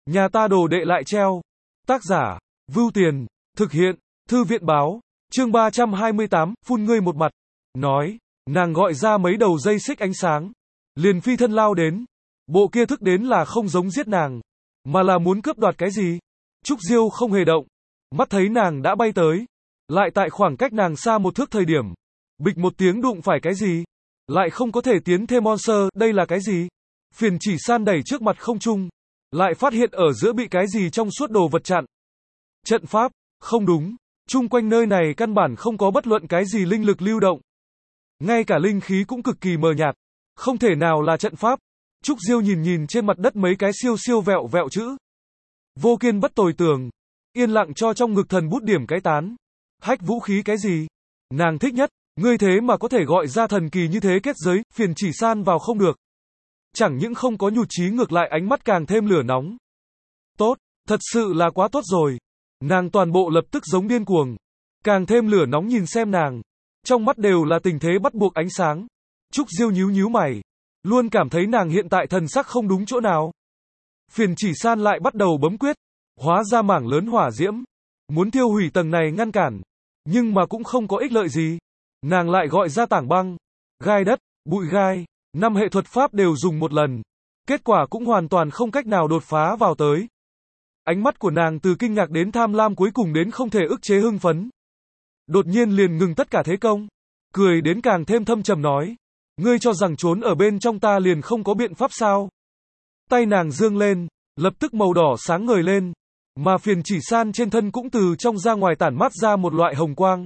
Nhà ta đồ đệ lại treo. Tác giả, Vưu Tiền, thực hiện, Thư viện báo, chương 328, phun ngươi một mặt. Nói, nàng gọi ra mấy đầu dây xích ánh sáng. Liền phi thân lao đến. Bộ kia thức đến là không giống giết nàng, mà là muốn cướp đoạt cái gì. Trúc Diêu không hề động. Mắt thấy nàng đã bay tới. Lại tại khoảng cách nàng xa một thước thời điểm. Bịch một tiếng đụng phải cái gì. Lại không có thể tiến thêm monster, đây là cái gì? Phiền chỉ san đẩy trước mặt không trung. Lại phát hiện ở giữa bị cái gì trong suốt đồ vật chặn. Trận pháp, không đúng. Chung quanh nơi này căn bản không có bất luận cái gì linh lực lưu động. Ngay cả linh khí cũng cực kỳ mờ nhạt. Không thể nào là trận pháp. Trúc Diêu nhìn nhìn trên mặt đất mấy cái siêu siêu vẹo vẹo chữ. Vô kiên bất tồi tường. Yên lặng cho trong ngực thần bút điểm cái tán. Hách vũ khí cái gì? Nàng thích nhất. Ngươi thế mà có thể gọi ra thần kỳ như thế kết giới, phiền chỉ san vào không được. Chẳng những không có nhụt chí ngược lại ánh mắt càng thêm lửa nóng. Tốt, thật sự là quá tốt rồi. Nàng toàn bộ lập tức giống điên cuồng. Càng thêm lửa nóng nhìn xem nàng. Trong mắt đều là tình thế bắt buộc ánh sáng. Trúc Diêu nhíu nhíu mày. Luôn cảm thấy nàng hiện tại thần sắc không đúng chỗ nào. Phiền chỉ san lại bắt đầu bấm quyết. Hóa ra mảng lớn hỏa diễm. Muốn thiêu hủy tầng này ngăn cản. Nhưng mà cũng không có ích lợi gì. Nàng lại gọi ra tảng băng, gai đất, bụi gai, 5 hệ thuật pháp đều dùng một lần. Kết quả cũng hoàn toàn không cách nào đột phá vào tới. Ánh mắt của nàng từ kinh ngạc đến tham lam cuối cùng đến không thể ức chế hưng phấn. Đột nhiên liền ngừng tất cả thế công. Cười đến càng thêm thâm trầm nói. Ngươi cho rằng trốn ở bên trong ta liền không có biện pháp sao? Tay nàng dương lên, lập tức màu đỏ sáng ngời lên. Mà phiền chỉ san trên thân cũng từ trong ra ngoài tản mát ra một loại hồng quang.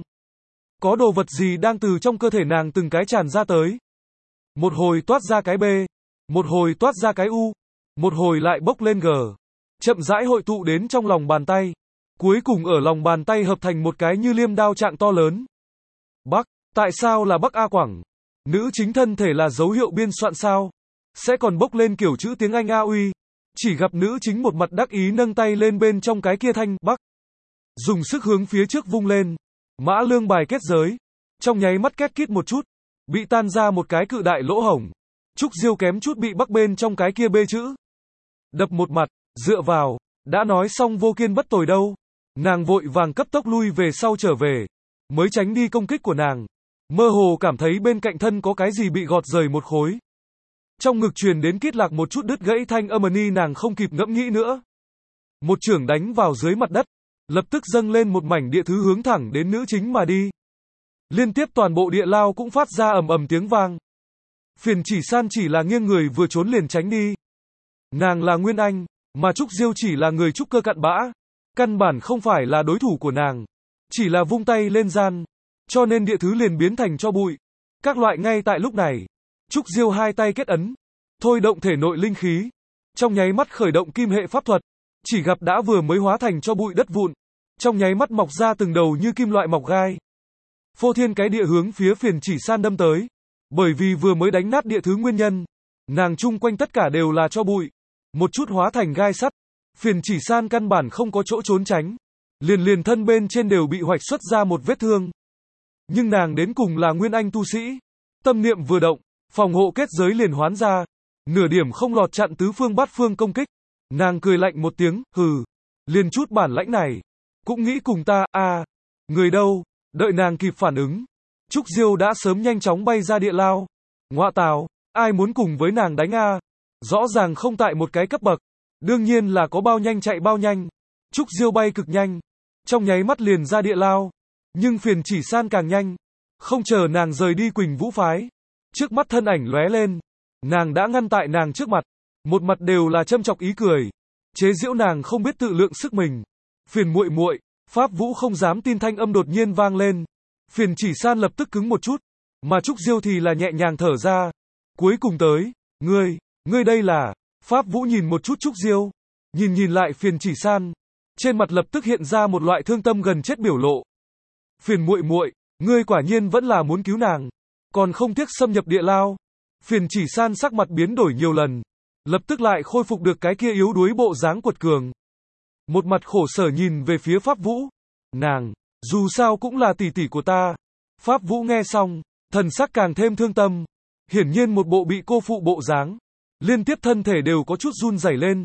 Có đồ vật gì đang từ trong cơ thể nàng từng cái tràn ra tới. Một hồi toát ra cái B, một hồi toát ra cái U, một hồi lại bốc lên G. Chậm rãi hội tụ đến trong lòng bàn tay. Cuối cùng ở lòng bàn tay hợp thành một cái như liêm đao trạng to lớn. Bắc, tại sao là Bắc A Quảng? Nữ chính thân thể là dấu hiệu biên soạn sao? Sẽ còn bốc lên kiểu chữ tiếng Anh A uy. Chỉ gặp nữ chính một mặt đắc ý nâng tay lên bên trong cái kia thanh Bắc. Dùng sức hướng phía trước vung lên. Mã lương bài kết giới. Trong nháy mắt két kít một chút. Bị tan ra một cái cự đại lỗ hổng. Trúc Diêu kém chút bị bắc bên trong cái kia bê chữ. Đập một mặt, dựa vào. Đã nói xong vô kiên bất tồi đâu. Nàng vội vàng cấp tốc lui về sau trở về. Mới tránh đi công kích của nàng. Mơ hồ cảm thấy bên cạnh thân có cái gì bị gọt rời một khối. Trong ngực truyền đến kít lạc một chút đứt gãy thanh âm ni nàng không kịp ngẫm nghĩ nữa. Một chưởng đánh vào dưới mặt đất. Lập tức dâng lên một mảnh địa thứ hướng thẳng đến nữ chính mà đi. Liên tiếp toàn bộ địa lao cũng phát ra ầm ầm tiếng vang. Phiền chỉ san chỉ là nghiêng người vừa trốn liền tránh đi. Nàng là Nguyên Anh, mà Trúc Diêu chỉ là người trúc cơ cặn bã. Căn bản không phải là đối thủ của nàng. Chỉ là vung tay lên gian. Cho nên địa thứ liền biến thành tro bụi. Các loại ngay tại lúc này. Trúc Diêu hai tay kết ấn. Thôi động thể nội linh khí. Trong nháy mắt khởi động kim hệ pháp thuật. Chỉ gặp đã vừa mới hóa thành cho bụi đất vụn. Trong nháy mắt mọc ra từng đầu như kim loại mọc gai. Phô thiên cái địa hướng phía phiền chỉ san đâm tới. Bởi vì vừa mới đánh nát địa thứ nguyên nhân. Nàng chung quanh tất cả đều là cho bụi. Một chút hóa thành gai sắt. Phiền chỉ san căn bản không có chỗ trốn tránh. Liền thân bên trên đều bị hoạch xuất ra một vết thương. Nhưng nàng đến cùng là Nguyên Anh tu sĩ. Tâm niệm vừa động. Phòng hộ kết giới liền hoán ra. Nửa điểm không lọt chặn tứ phương bát phương công kích. Nàng cười lạnh một tiếng, hừ. Liền chút bản lãnh này. Cũng nghĩ cùng ta, người đâu? Đợi nàng kịp phản ứng. Trúc Diêu đã sớm nhanh chóng bay ra địa lao. Ngoạ tào, ai muốn cùng với nàng đánh a? Rõ ràng không tại một cái cấp bậc. Đương nhiên là có bao nhanh chạy bao nhanh. Trúc Diêu bay cực nhanh. Trong nháy mắt liền ra địa lao. Nhưng phiền chỉ san càng nhanh. Không chờ nàng rời đi Quỳnh Vũ Phái. Trước mắt thân ảnh lóe lên. Nàng đã ngăn tại nàng trước mặt. Một mặt đều là châm chọc ý cười. Chế giễu nàng không biết tự lượng sức mình. Phiền muội muội, Pháp Vũ không dám tin thanh âm đột nhiên vang lên. Phiền chỉ san lập tức cứng một chút. Mà Trúc Diêu thì là nhẹ nhàng thở ra. Cuối cùng tới. Ngươi đây là. Pháp Vũ nhìn một chút Trúc Diêu. Nhìn lại phiền chỉ san. Trên mặt lập tức hiện ra một loại thương tâm gần chết biểu lộ. Phiền muội muội, ngươi quả nhiên vẫn là muốn cứu nàng. Còn không tiếc xâm nhập địa lao. Phiền chỉ san sắc mặt biến đổi nhiều lần. Lập tức lại khôi phục được cái kia yếu đuối bộ dáng quật cường. Một mặt khổ sở nhìn về phía Pháp Vũ. Nàng, dù sao cũng là tỷ tỷ của ta. Pháp Vũ nghe xong, thần sắc càng thêm thương tâm. Hiển nhiên một bộ bị cô phụ bộ dáng. Liên tiếp thân thể đều có chút run rẩy lên.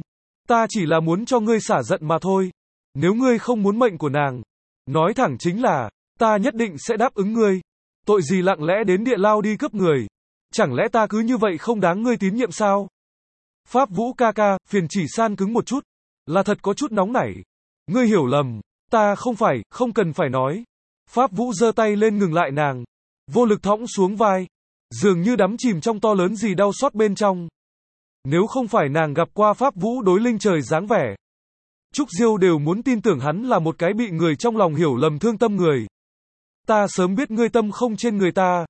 Ta chỉ là muốn cho ngươi xả giận mà thôi. Nếu ngươi không muốn mệnh của nàng, nói thẳng chính là, ta nhất định sẽ đáp ứng ngươi. Tội gì lặng lẽ đến địa lao đi cướp người. Chẳng lẽ ta cứ như vậy không đáng ngươi tín nhiệm sao? Pháp Vũ ca ca, phiền chỉ san cứng một chút. Là thật có chút nóng nảy. Ngươi hiểu lầm, ta không phải, không cần phải nói. Pháp Vũ giơ tay lên ngừng lại nàng. Vô lực thõng xuống vai. Dường như đắm chìm trong to lớn gì đau xót bên trong. Nếu không phải nàng gặp qua Pháp Vũ đối linh trời dáng vẻ, Trúc Diêu đều muốn tin tưởng hắn là một cái bị người trong lòng hiểu lầm thương tâm người. Ta sớm biết ngươi tâm không trên người ta.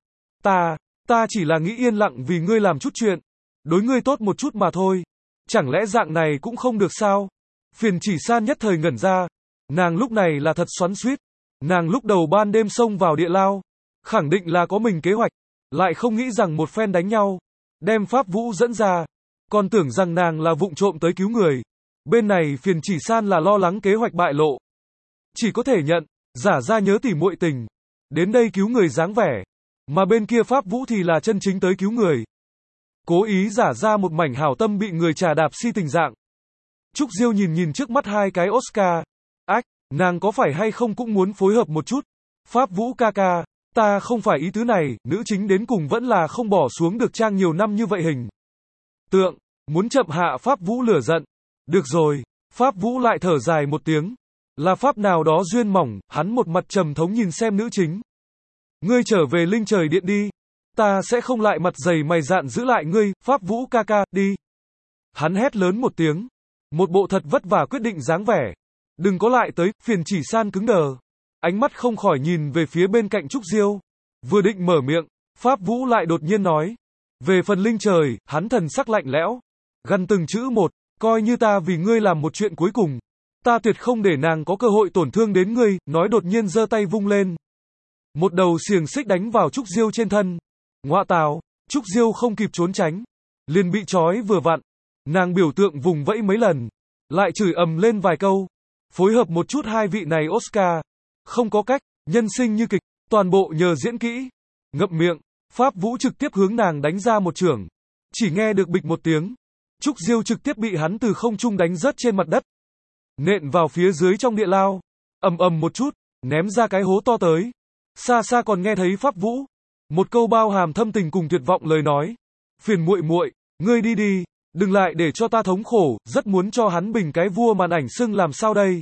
Ta chỉ là nghĩ yên lặng vì ngươi làm chút chuyện. Đối ngươi tốt một chút mà thôi. Chẳng lẽ dạng này cũng không được sao? Phiền chỉ san nhất thời ngẩn ra. Nàng lúc này là thật xoắn xuýt. Nàng lúc đầu ban đêm xông vào địa lao. Khẳng định là có mình kế hoạch. Lại không nghĩ rằng một phen đánh nhau. Đem Pháp Vũ dẫn ra. Còn tưởng rằng nàng là vụng trộm tới cứu người. Bên này phiền chỉ san là lo lắng kế hoạch bại lộ. Chỉ có thể nhận, giả ra nhớ tỉ muội tình. Đến đây cứu người dáng vẻ. Mà bên kia Pháp Vũ thì là chân chính tới cứu người. Cố ý giả ra một mảnh hảo tâm bị người trà đạp si tình dạng. Trúc Diêu nhìn trước mắt hai cái Oscar. Ách, nàng có phải hay không cũng muốn phối hợp một chút. Pháp Vũ ca ca, ta không phải ý tứ này, nữ chính đến cùng vẫn là không bỏ xuống được trang nhiều năm như vậy hình tượng, muốn chậm hạ Pháp Vũ lửa giận. Được rồi, Pháp Vũ lại thở dài một tiếng. Là pháp nào đó duyên mỏng, hắn một mặt trầm thống nhìn xem nữ chính. Ngươi trở về linh trời điện đi. Ta sẽ không lại mặt dày mày dạn giữ lại ngươi, Pháp Vũ ca ca, đi. Hắn hét lớn một tiếng. Một bộ thật vất vả quyết định dáng vẻ. Đừng có lại tới, phiền chỉ san cứng đờ. Ánh mắt không khỏi nhìn về phía bên cạnh Trúc Diêu. Vừa định mở miệng, Pháp Vũ lại đột nhiên nói. Về phần linh trời, hắn thần sắc lạnh lẽo. Gằn từng chữ một, coi như ta vì ngươi làm một chuyện cuối cùng. Ta tuyệt không để nàng có cơ hội tổn thương đến ngươi, nói đột nhiên giơ tay vung lên. Một đầu xiềng xích đánh vào Trúc Diêu trên thân. Ngoạ tào, Trúc Diêu không kịp trốn tránh. Liền bị trói vừa vặn. Nàng biểu tượng vùng vẫy mấy lần. Lại chửi ầm lên vài câu. Phối hợp một chút hai vị này Oscar. Không có cách, nhân sinh như kịch, toàn bộ nhờ diễn kỹ. Ngậm miệng, Pháp Vũ trực tiếp hướng nàng đánh ra một chưởng. Chỉ nghe được bịch một tiếng. Trúc Diêu trực tiếp bị hắn từ không trung đánh rớt trên mặt đất. Nện vào phía dưới trong địa lao. Ầm ầm một chút, ném ra cái hố to tới. Xa xa còn nghe thấy Pháp Vũ. Một câu bao hàm thâm tình cùng tuyệt vọng lời nói. Phiền muội muội, ngươi đi đi, đừng lại để cho ta thống khổ, rất muốn cho hắn bình cái vua màn ảnh sưng làm sao đây.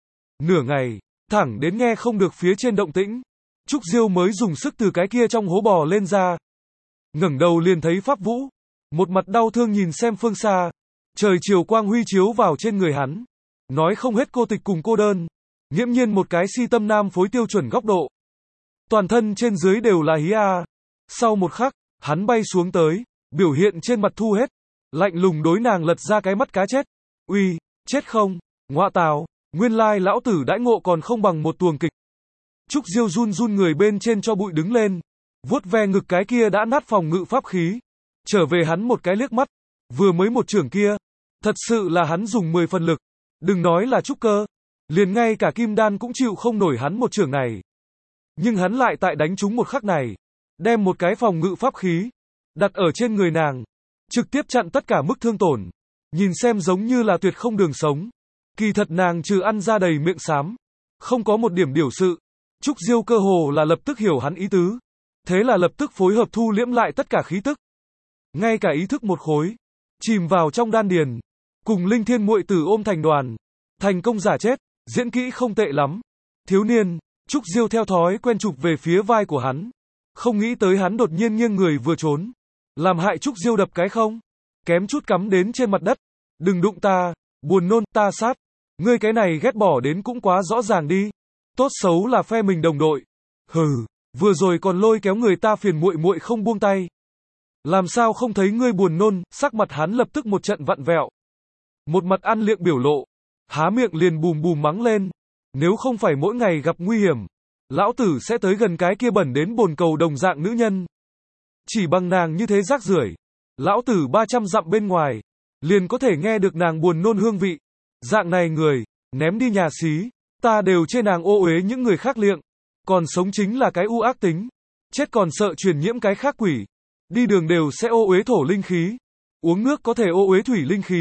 Nửa ngày, thẳng đến nghe không được phía trên động tĩnh. Trúc Diêu mới dùng sức từ cái kia trong hố bò lên ra. Ngẩng đầu liền thấy Pháp Vũ. Một mặt đau thương nhìn xem phương xa. Trời chiều quang huy chiếu vào trên người hắn. Nói không hết cô tịch cùng cô đơn. Nghiễm nhiên một cái si tâm nam phối tiêu chuẩn góc độ. Toàn thân trên dưới đều là hí a. Sau một khắc, hắn bay xuống tới. Biểu hiện trên mặt thu hết. Lạnh lùng đối nàng lật ra cái mắt cá chết. Uy, chết không? Ngoạ tào, nguyên lai lão tử đãi ngộ còn không bằng một tuồng kịch. Trúc Diêu run run người bên trên cho bụi đứng lên. Vuốt ve ngực cái kia đã nát phòng ngự pháp khí. Trở về hắn một cái liếc mắt. Vừa mới một chưởng kia. Thật sự là hắn dùng 10 phần lực. Đừng nói là trúc cơ. Liền ngay cả kim đan cũng chịu không nổi hắn một chưởng này. Nhưng hắn lại tại đánh trúng một khắc này. Đem một cái phòng ngự pháp khí. Đặt ở trên người nàng. Trực tiếp chặn tất cả mức thương tổn. Nhìn xem giống như là tuyệt không đường sống. Kỳ thật nàng trừ ăn ra đầy miệng xám. Không có một điểm điều sự. Trúc Diêu cơ hồ là lập tức hiểu hắn ý tứ. Thế là lập tức phối hợp thu liễm lại tất cả khí tức. Ngay cả ý thức một khối. Chìm vào trong đan điền. Cùng linh thiên muội tử ôm thành đoàn. Thành công giả chết. Diễn kỹ không tệ lắm. Thiếu niên. Trúc Diêu theo thói quen chụp về phía vai của hắn. Không nghĩ tới hắn đột nhiên nghiêng người vừa trốn. Làm hại Trúc Diêu đập cái không. Kém chút cắm đến trên mặt đất. Đừng đụng ta. Buồn nôn ta sát. Ngươi cái này ghét bỏ đến cũng quá rõ ràng đi. Tốt xấu là phe mình đồng đội. Hừ. Vừa rồi còn lôi kéo người ta phiền muội muội không buông tay. Làm sao không thấy ngươi buồn nôn. Sắc mặt hắn lập tức một trận vặn vẹo. Một mặt ăn liệng biểu lộ. Há miệng liền bùm bùm mắng lên. Nếu không phải mỗi ngày gặp nguy hiểm. Lão tử sẽ tới gần cái kia bẩn đến bồn cầu đồng dạng nữ nhân. Chỉ bằng nàng như thế rác rưởi. Lão tử 300 dặm bên ngoài. Liền có thể nghe được nàng buồn nôn hương vị. Dạng này người. Ném đi nhà xí. Ta đều chê nàng ô uế những người khác liệng. Còn sống chính là cái u ác tính. Chết còn sợ truyền nhiễm cái khác quỷ. Đi đường đều sẽ ô uế thổ linh khí. Uống nước có thể ô uế thủy linh khí.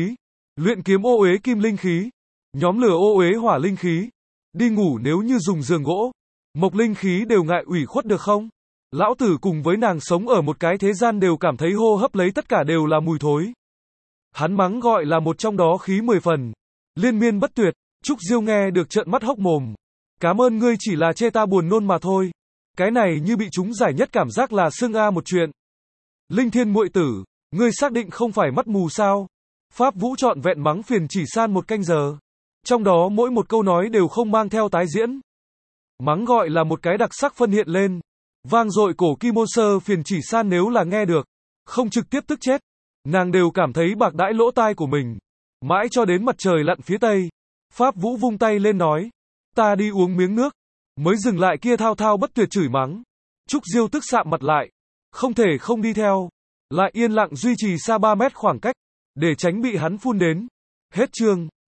Luyện kiếm ô uế kim linh khí. Nhóm lửa ô uế hỏa linh khí. Đi ngủ nếu như dùng giường gỗ, mộc linh khí đều ngại ủy khuất được không? Lão tử cùng với nàng sống ở một cái thế gian đều cảm thấy hô hấp lấy tất cả đều là mùi thối. Hắn mắng gọi là một trong đó khí 10 phần. Liên miên bất tuyệt. Trúc Diêu nghe được trợn mắt hốc mồm. Cảm ơn ngươi, chỉ là chê ta buồn nôn mà thôi. Cái này như bị chúng giải nhất cảm giác là xưng a một chuyện. Linh Thiên muội tử, ngươi xác định không phải mắt mù sao? Pháp Vũ trọn vẹn mắng Phiền Chỉ San 1 canh giờ. Trong đó mỗi một câu nói đều không mang theo tái diễn. Mắng gọi là một cái đặc sắc phân hiện lên. Vang dội cổ kim mô sơ. Phiền Chỉ San nếu là nghe được, không trực tiếp tức chết, nàng đều cảm thấy bạc đãi lỗ tai của mình. Mãi cho đến mặt trời lặn phía tây, Pháp Vũ vung tay lên nói, ta đi uống miếng nước, mới dừng lại kia thao thao bất tuyệt chửi mắng. Trúc Diêu tức sạm mặt lại, không thể không đi theo, lại yên lặng duy trì xa 3 mét khoảng cách, để tránh bị hắn phun đến. Hết chương.